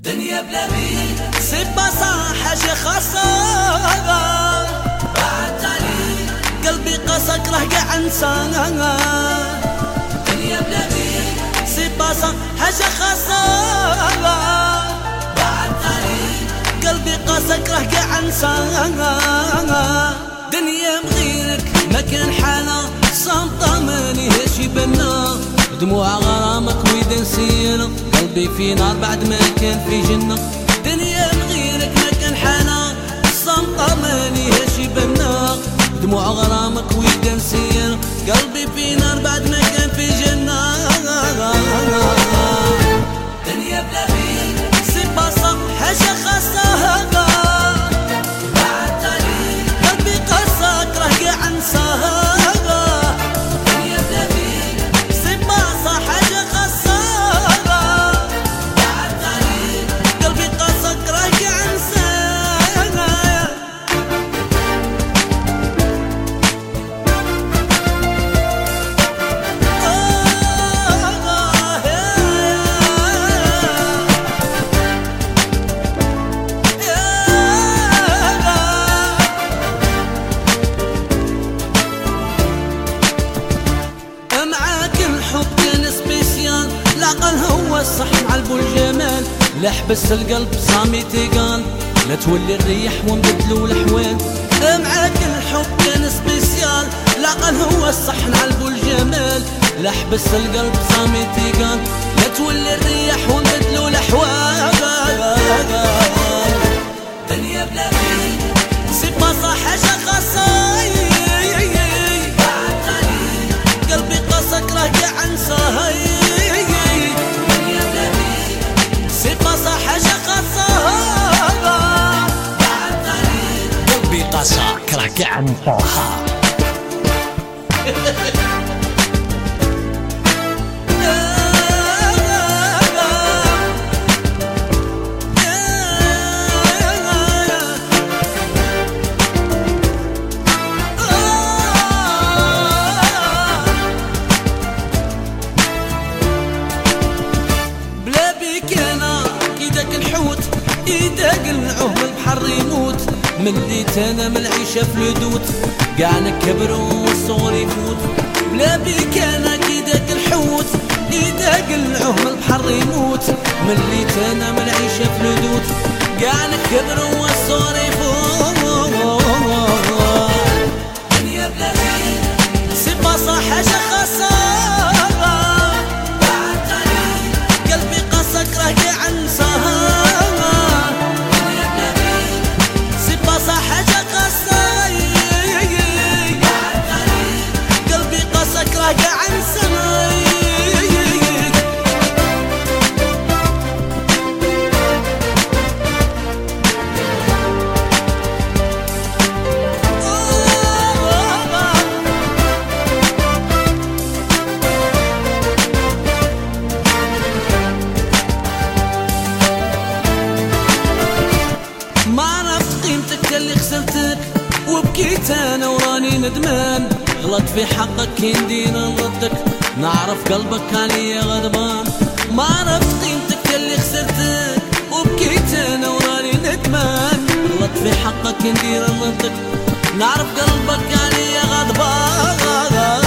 دنيا بلا بيك سيبا صح حاجة خاصة بعد عليك قلبي قاسك راه قاع نساها. دنيا بلا بيك سيبا صح حاجة خاصة بعد عليك قلبي قاسك راه قاع نساها. دنيا بغيرك ما كان حالة صامتة مانيهاش يبنى دموع غرامك ويد نسينا قلبي في نار بعد ما كان في جنة. دنيا بغيرك ما كان حالة صامتة مانيهاش يبنى دموع غرامك ويد نسينا قلبي في نار بعد ما كان في جنة. دنيا بلا بيك سيبا صح حاجة خاصة بعد عليك قلبي قاسك راه قاع نساها. دنيا بلا بيك سيبا صح حاجة خاصة بعد عليك قلبي قاسك راه قاع نساها. معاك الحب كان سبيسيال العقل هو الصح مع الجمال لا حبس القلب صامي تيقال لا تولي الريح ونبدلو الاحوال. معاك الحب كان سبيسيال العقل هو الصح مع الجمال لا حبس القلب صامي تيقال لا تولي الريح ونبدلو الاحوال. دنيا بلا بيك سيبا صح حاجة خاصة بعد عليك قلبي قاسك راه قاع نساها. دنيا بلا بيك سيبا صح حاجة خاصة بعد عليك قلبي قاسك راه قاع نساها. بلا بيك انا ايدك الحوت ايدك العهم البحر يموت مليت انا من العيشة في الهدوت قاع نكبرو والصغر يفوت. بلا بيك انا ايدك الحوت ايدك العهم البحر يموت مليت انا من العيشة في الهدوت قاع نكبرو والصغر يفوت. دنيا بلا بيك سيبا صح حاجة خاصة بعد عليك قلبي قاسك راه قاع نساها. دنيا بلا بيك سيبا صح حاجة خاصة بعد عليك قلبي قاسك راه قاع نساها. ما عرفت قيمتك اللي خسرتك وبكيت انا وراني ندمان غلط في حقك كي ندير ضدك نعرف قلبك عليا غضبان. ما عرفت قيمتك اللي خسرتك وبكيت انا وراني ندمان غلط في حقك كي ندير ضدك نعرف قلبك عليا غضبان.